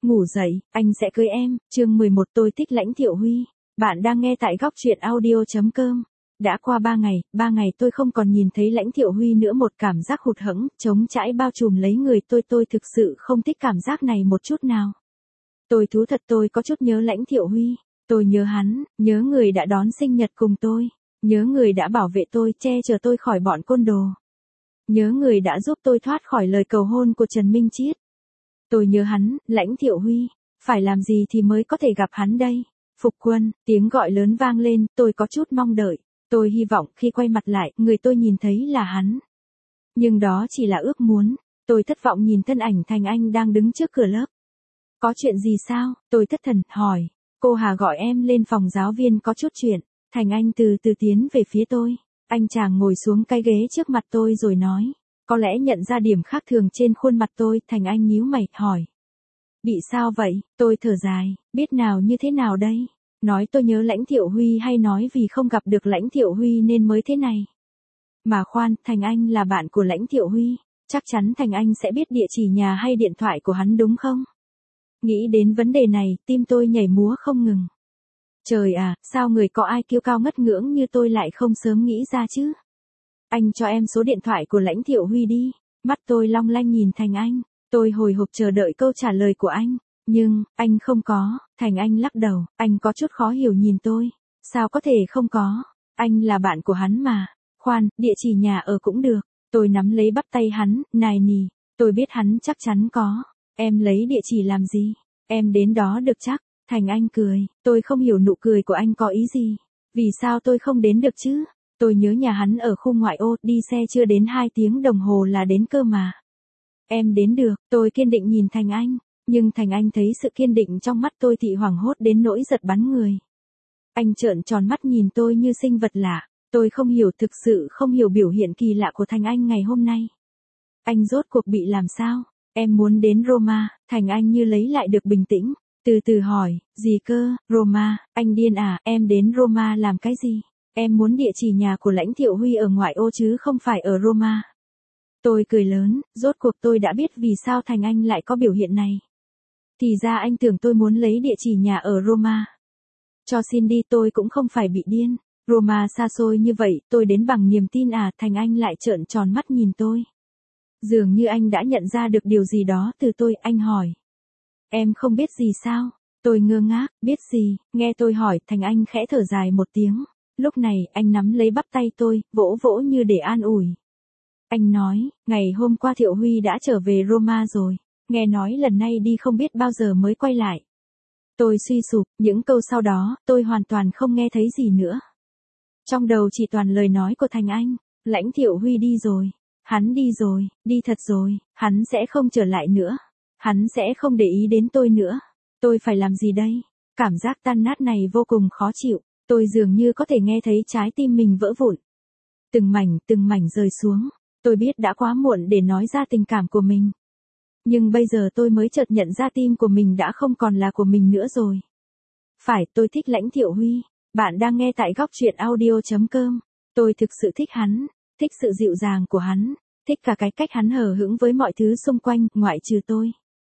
Ngủ dậy, anh sẽ cưới em, chương 11 tôi thích Lãnh Thiệu Huy. Bạn đang nghe tại góc truyện audio.com. Đã qua 3 ngày tôi không còn nhìn thấy Lãnh Thiệu Huy nữa, một cảm giác hụt hẫng, trống trải bao trùm lấy người tôi thực sự không thích cảm giác này một chút nào. Tôi thú thật tôi có chút nhớ Lãnh Thiệu Huy, tôi nhớ hắn, nhớ người đã đón sinh nhật cùng tôi, nhớ người đã bảo vệ tôi, che chở tôi khỏi bọn côn đồ. Nhớ người đã giúp tôi thoát khỏi lời cầu hôn của Trần Minh Chiết. Tôi nhớ hắn, Lãnh Thiệu Huy, phải làm gì thì mới có thể gặp hắn đây? Phục Quân, tiếng gọi lớn vang lên, tôi có chút mong đợi. Tôi hy vọng khi quay mặt lại, người tôi nhìn thấy là hắn. Nhưng đó chỉ là ước muốn. Tôi thất vọng nhìn thân ảnh Thành Anh đang đứng trước cửa lớp. Có chuyện gì sao? Tôi thất thần, hỏi. Cô Hà gọi em lên phòng giáo viên có chút chuyện. Thành Anh từ từ tiến về phía tôi. Anh chàng ngồi xuống cái ghế trước mặt tôi rồi nói. Có lẽ nhận ra điểm khác thường trên khuôn mặt tôi, Thành Anh nhíu mày, hỏi. Bị sao vậy? Tôi thở dài, biết nào như thế nào đây? Nói tôi nhớ Lãnh Thiệu Huy hay nói vì không gặp được Lãnh Thiệu Huy nên mới thế này? Mà khoan, Thành Anh là bạn của Lãnh Thiệu Huy, chắc chắn Thành Anh sẽ biết địa chỉ nhà hay điện thoại của hắn đúng không? Nghĩ đến vấn đề này, tim tôi nhảy múa không ngừng. Trời à, sao người có ai kiêu cao ngất ngưỡng như tôi lại không sớm nghĩ ra chứ? Anh cho em số điện thoại của Lãnh Thiệu Huy đi. Mắt tôi long lanh nhìn Thành Anh. Tôi hồi hộp chờ đợi câu trả lời của anh. Nhưng, anh không có. Thành Anh lắc đầu. Anh có chút khó hiểu nhìn tôi. Sao có thể không có? Anh là bạn của hắn mà. Khoan, địa chỉ nhà ở cũng được. Tôi nắm lấy bắp tay hắn, nài nỉ. Tôi biết hắn chắc chắn có. Em lấy địa chỉ làm gì? Em đến đó được chắc. Thành Anh cười. Tôi không hiểu nụ cười của anh có ý gì. Vì sao tôi không đến được chứ? Tôi nhớ nhà hắn ở khu ngoại ô, đi xe chưa đến 2 tiếng đồng hồ là đến cơ mà. Em đến được, tôi kiên định nhìn Thành Anh, nhưng Thành Anh thấy sự kiên định trong mắt tôi thì hoảng hốt đến nỗi giật bắn người. Anh trợn tròn mắt nhìn tôi như sinh vật lạ, tôi không hiểu, thực sự không hiểu biểu hiện kỳ lạ của Thành Anh ngày hôm nay. Anh rốt cuộc bị làm sao? Em muốn đến Roma. Thành Anh như lấy lại được bình tĩnh, từ từ hỏi, gì cơ, Roma, anh điên à, em đến Roma làm cái gì? Em muốn địa chỉ nhà của Lãnh Thiệu Huy ở ngoại ô chứ không phải ở Roma. Tôi cười lớn, rốt cuộc tôi đã biết vì sao Thành Anh lại có biểu hiện này. Thì ra anh tưởng tôi muốn lấy địa chỉ nhà ở Roma. Cho xin đi, tôi cũng không phải bị điên. Roma xa xôi như vậy, tôi đến bằng niềm tin à? Thành Anh lại trợn tròn mắt nhìn tôi. Dường như anh đã nhận ra được điều gì đó từ tôi, anh hỏi. Em không biết gì sao? Tôi ngơ ngác, biết gì? Nghe tôi hỏi, Thành Anh khẽ thở dài một tiếng. Lúc này, anh nắm lấy bắp tay tôi, vỗ vỗ như để an ủi. Anh nói, ngày hôm qua Thiệu Huy đã trở về Roma rồi. Nghe nói lần này đi không biết bao giờ mới quay lại. Tôi suy sụp, những câu sau đó, tôi hoàn toàn không nghe thấy gì nữa. Trong đầu chỉ toàn lời nói của Thành Anh. Lãnh Thiệu Huy đi rồi. Hắn đi rồi, đi thật rồi. Hắn sẽ không trở lại nữa. Hắn sẽ không để ý đến tôi nữa. Tôi phải làm gì đây? Cảm giác tan nát này vô cùng khó chịu. Tôi dường như có thể nghe thấy trái tim mình vỡ vụn. Từng mảnh rơi xuống. Tôi biết đã quá muộn để nói ra tình cảm của mình. Nhưng bây giờ tôi mới chợt nhận ra tim của mình đã không còn là của mình nữa rồi. Phải, tôi thích Lãnh Thiệu Huy. Bạn đang nghe tại góc truyện audio.com. Tôi thực sự thích hắn. Thích sự dịu dàng của hắn. Thích cả cái cách hắn hờ hững với mọi thứ xung quanh, ngoại trừ tôi.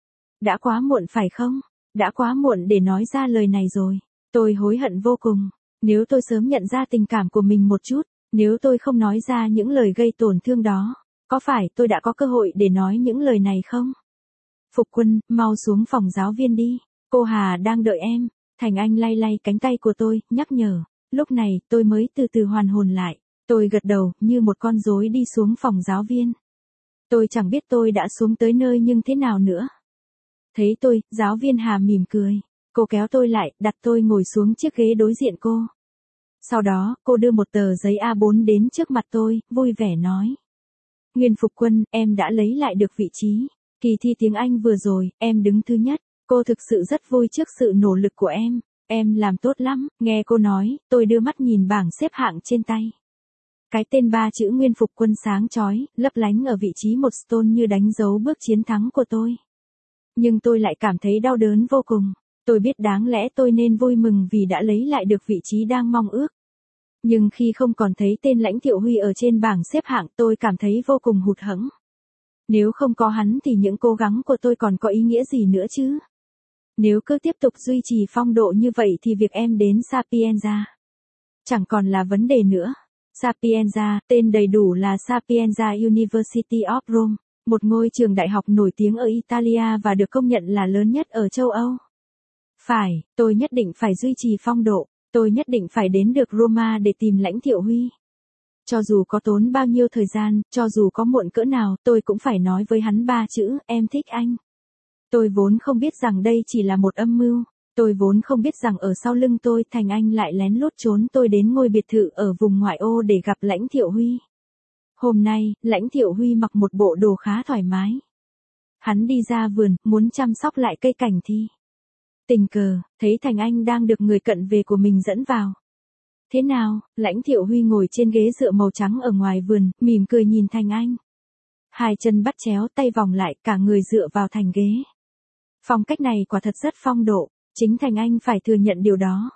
Đã quá muộn phải không? Đã quá muộn để nói ra lời này rồi. Tôi hối hận vô cùng. Nếu tôi sớm nhận ra tình cảm của mình một chút, nếu tôi không nói ra những lời gây tổn thương đó, có phải tôi đã có cơ hội để nói những lời này không? Phục Quân, mau xuống phòng giáo viên đi. Cô Hà đang đợi em. Thành Anh lay lay cánh tay của tôi, nhắc nhở. Lúc này, tôi mới từ từ hoàn hồn lại. Tôi gật đầu, như một con rối đi xuống phòng giáo viên. Tôi chẳng biết tôi đã xuống tới nơi nhưng thế nào nữa. Thấy tôi, giáo viên Hà mỉm cười. Cô kéo tôi lại, đặt tôi ngồi xuống chiếc ghế đối diện cô. Sau đó, cô đưa một tờ giấy A4 đến trước mặt tôi, vui vẻ nói. Nguyên Phục Quân, em đã lấy lại được vị trí. Kỳ thi tiếng Anh vừa rồi, em đứng thứ nhất. Cô thực sự rất vui trước sự nỗ lực của em. Em làm tốt lắm, nghe cô nói, tôi đưa mắt nhìn bảng xếp hạng trên tay. Cái tên 3 chữ Nguyên Phục Quân sáng chói, lấp lánh ở vị trí một stone như đánh dấu bước chiến thắng của tôi. Nhưng tôi lại cảm thấy đau đớn vô cùng. Tôi biết đáng lẽ tôi nên vui mừng vì đã lấy lại được vị trí đang mong ước. Nhưng khi không còn thấy tên Lãnh Thiệu Huy ở trên bảng xếp hạng, tôi cảm thấy vô cùng hụt hẫng. Nếu không có hắn thì những cố gắng của tôi còn có ý nghĩa gì nữa chứ? Nếu cứ tiếp tục duy trì phong độ như vậy thì việc em đến Sapienza chẳng còn là vấn đề nữa. Sapienza, tên đầy đủ là Sapienza University of Rome, một ngôi trường đại học nổi tiếng ở Italia và được công nhận là lớn nhất ở châu Âu. Phải, tôi nhất định phải duy trì phong độ, tôi nhất định phải đến được Roma để tìm Lãnh Thiệu Huy. Cho dù có tốn bao nhiêu thời gian, cho dù có muộn cỡ nào, tôi cũng phải nói với hắn 3 chữ, em thích anh. Tôi vốn không biết rằng đây chỉ là một âm mưu. Tôi vốn không biết rằng ở sau lưng tôi Thành Anh lại lén lút trốn tôi đến ngôi biệt thự ở vùng ngoại ô để gặp Lãnh Thiệu Huy. Hôm nay, Lãnh Thiệu Huy mặc một bộ đồ khá thoải mái. Hắn đi ra vườn, muốn chăm sóc lại cây cảnh thì tình cờ, thấy Thành Anh đang được người cận về của mình dẫn vào. Thế nào? Lãnh Thiệu Huy ngồi trên ghế dựa màu trắng ở ngoài vườn, mỉm cười nhìn Thành Anh. Hai chân bắt chéo, tay vòng lại, cả người dựa vào thành ghế. Phong cách này quả thật rất phong độ. Chính Thành Anh phải thừa nhận điều đó.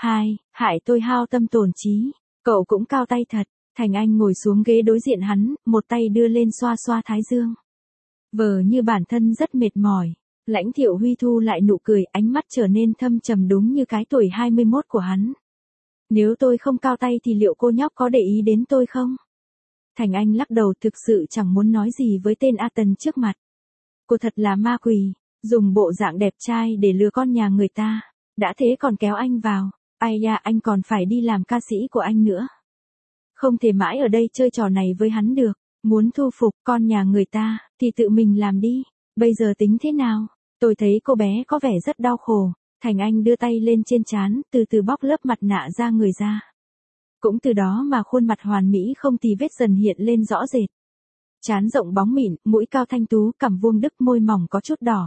Hại tôi hao tâm tổn trí. Cậu cũng cao tay thật. Thành Anh ngồi xuống ghế đối diện hắn, một tay đưa lên xoa xoa thái dương. Vờ như bản thân rất mệt mỏi. Lãnh Thiệu Huy thu lại nụ cười, ánh mắt trở nên thâm trầm đúng như cái tuổi 21 của hắn. Nếu tôi không cao tay thì liệu cô nhóc có để ý đến tôi không? Thành Anh lắc đầu, thực sự chẳng muốn nói gì với tên A Tần trước mặt. Cô thật là ma quỷ. Dùng bộ dạng đẹp trai để lừa con nhà người ta. Đã thế còn kéo anh vào. Ai da, anh còn phải đi làm ca sĩ của anh nữa. Không thể mãi ở đây chơi trò này với hắn được. Muốn thu phục con nhà người ta, thì tự mình làm đi. Bây giờ tính thế nào? Tôi thấy cô bé có vẻ rất đau khổ. Thành Anh đưa tay lên trên trán, từ từ bóc lớp mặt nạ ra người ra. Cũng từ đó mà khuôn mặt hoàn mỹ không tì vết dần hiện lên rõ rệt. Trán rộng bóng mịn, mũi cao thanh tú, cằm vuông đứt, môi mỏng có chút đỏ.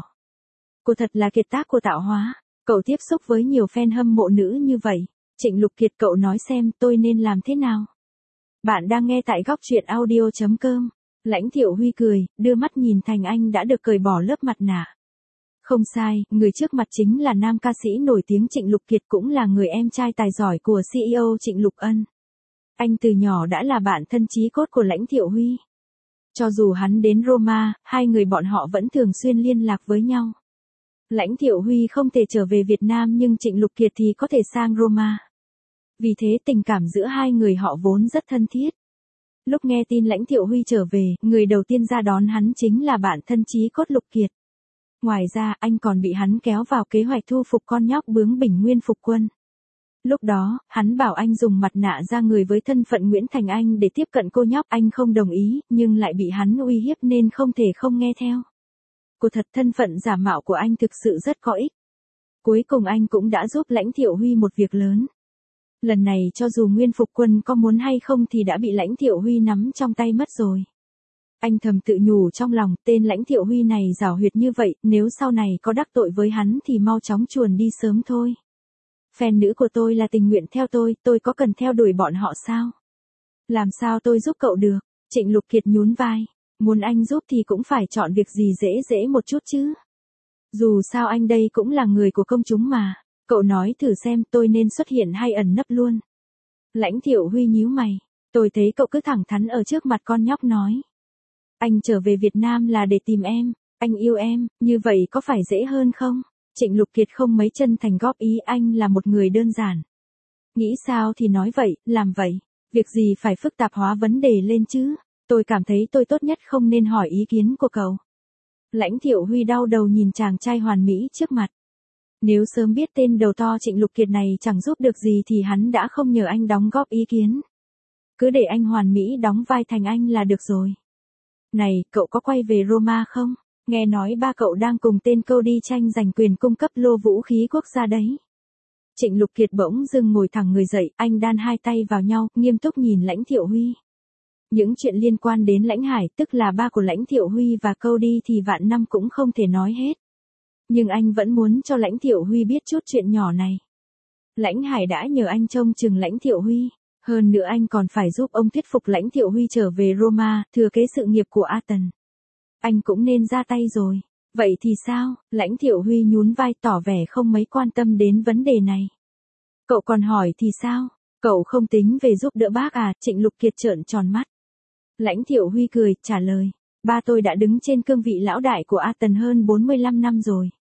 Cô thật là kiệt tác của tạo hóa. Cậu tiếp xúc với nhiều fan hâm mộ nữ như vậy. Trịnh Lục Kiệt, cậu nói xem tôi nên làm thế nào? Bạn đang nghe tại góc truyện audio.com. Lãnh Thiệu Huy cười, đưa mắt nhìn Thành Anh đã được cởi bỏ lớp mặt nạ. Không sai, người trước mặt chính là nam ca sĩ nổi tiếng Trịnh Lục Kiệt, cũng là người em trai tài giỏi của CEO Trịnh Lục Ân. Anh từ nhỏ đã là bạn thân chí cốt của Lãnh Thiệu Huy. Cho dù hắn đến Roma, hai người bọn họ vẫn thường xuyên liên lạc với nhau. Lãnh Thiệu Huy không thể trở về Việt Nam nhưng Trịnh Lục Kiệt thì có thể sang Roma. Vì thế tình cảm giữa hai người họ vốn rất thân thiết. Lúc nghe tin Lãnh Thiệu Huy trở về, người đầu tiên ra đón hắn chính là bạn thân chí cốt Lục Kiệt. Ngoài ra, anh còn bị hắn kéo vào kế hoạch thu phục con nhóc bướng bỉnh Nguyên Phục Quân. Lúc đó, hắn bảo anh dùng mặt nạ ra người với thân phận Nguyễn Thành Anh để tiếp cận cô nhóc, anh không đồng ý, nhưng lại bị hắn uy hiếp nên không thể không nghe theo. Cô thật, thân phận giả mạo của anh thực sự rất có ích. Cuối cùng anh cũng đã giúp Lãnh Thiệu Huy một việc lớn. Lần này cho dù Nguyên Phục Quân có muốn hay không thì đã bị Lãnh Thiệu Huy nắm trong tay mất rồi. Anh thầm tự nhủ trong lòng, tên Lãnh Thiệu Huy này giảo huyệt như vậy, nếu sau này có đắc tội với hắn thì mau chóng chuồn đi sớm thôi. Fan nữ của tôi là tình nguyện theo tôi có cần theo đuổi bọn họ sao? Làm sao tôi giúp cậu được? Trịnh Lục Kiệt nhún vai. Muốn anh giúp thì cũng phải chọn việc gì dễ dễ một chút chứ. Dù sao anh đây cũng là người của công chúng mà. Cậu nói thử xem tôi nên xuất hiện hay ẩn nấp luôn. Lãnh Thiệu Huy nhíu mày. Tôi thấy cậu cứ thẳng thắn ở trước mặt con nhóc nói. Anh trở về Việt Nam là để tìm em. Anh yêu em, như vậy có phải dễ hơn không? Trịnh Lục Kiệt không mấy chân thành góp ý, anh là một người đơn giản. Nghĩ sao thì nói vậy, làm vậy. Việc gì phải phức tạp hóa vấn đề lên chứ? Tôi cảm thấy tôi tốt nhất không nên hỏi ý kiến của cậu. Lãnh Thiệu Huy đau đầu nhìn chàng trai hoàn mỹ trước mặt. Nếu sớm biết tên đầu to Trịnh Lục Kiệt này chẳng giúp được gì thì hắn đã không nhờ anh đóng góp ý kiến. Cứ để anh hoàn mỹ đóng vai Thành Anh là được rồi. Này, cậu có quay về Roma không? Nghe nói ba cậu đang cùng tên Cody tranh giành quyền cung cấp lô vũ khí quốc gia đấy. Trịnh Lục Kiệt bỗng dưng ngồi thẳng người dậy, anh đan hai tay vào nhau, nghiêm túc nhìn Lãnh Thiệu Huy. Những chuyện liên quan đến Lãnh Hải, tức là ba của Lãnh Thiệu Huy và Cody thì vạn năm cũng không thể nói hết. Nhưng anh vẫn muốn cho Lãnh Thiệu Huy biết chút chuyện nhỏ này. Lãnh Hải đã nhờ anh trông chừng Lãnh Thiệu Huy. Hơn nữa anh còn phải giúp ông thuyết phục Lãnh Thiệu Huy trở về Roma, thừa kế sự nghiệp của A Tần. Anh cũng nên ra tay rồi. Vậy thì sao? Lãnh Thiệu Huy nhún vai tỏ vẻ không mấy quan tâm đến vấn đề này. Cậu còn hỏi thì sao? Cậu không tính về giúp đỡ bác à? Trịnh Lục Kiệt trợn tròn mắt. Lãnh Thiệu Huy cười, trả lời. Ba tôi đã đứng trên cương vị lão đại của A Tần hơn 45 năm rồi.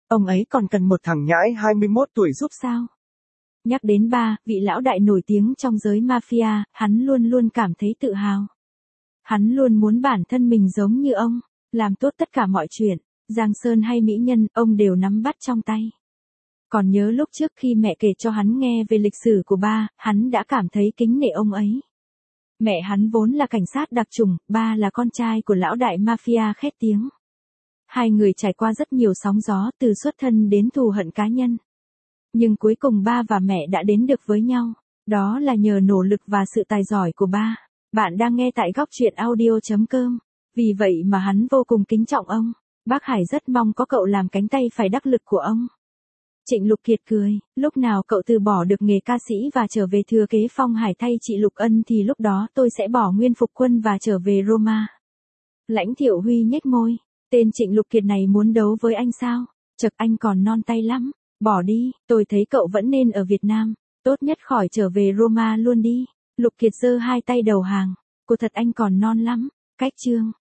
Ông ấy còn cần một thằng nhãi 21 tuổi giúp sao? Nhắc đến ba, vị lão đại nổi tiếng trong giới mafia, hắn luôn luôn cảm thấy tự hào. Hắn luôn muốn bản thân mình giống như ông, làm tốt tất cả mọi chuyện, Giang Sơn hay mỹ nhân, ông đều nắm bắt trong tay. Còn nhớ lúc trước khi mẹ kể cho hắn nghe về lịch sử của ba, hắn đã cảm thấy kính nể ông ấy. Mẹ hắn vốn là cảnh sát đặc chủng, ba là con trai của lão đại mafia khét tiếng. Hai người trải qua rất nhiều sóng gió từ xuất thân đến thù hận cá nhân. Nhưng cuối cùng ba và mẹ đã đến được với nhau. Đó là nhờ nỗ lực và sự tài giỏi của ba. Bạn đang nghe tại góc truyện audio.com. Vì vậy mà hắn vô cùng kính trọng ông. Bác Hải rất mong có cậu làm cánh tay phải đắc lực của ông. Trịnh Lục Kiệt cười, lúc nào cậu từ bỏ được nghề ca sĩ và trở về thừa kế Phong Hải thay chị Lục Ân thì lúc đó tôi sẽ bỏ nguyên phục quân và trở về Roma. Lãnh Thiệu Huy nhếch môi, tên Trịnh Lục Kiệt này muốn đấu với anh sao? Chật, anh còn non tay lắm, bỏ đi, tôi thấy cậu vẫn nên ở Việt Nam, tốt nhất khỏi trở về Roma luôn đi. Lục Kiệt giơ hai tay đầu hàng, cô thật anh còn non lắm, cách chương.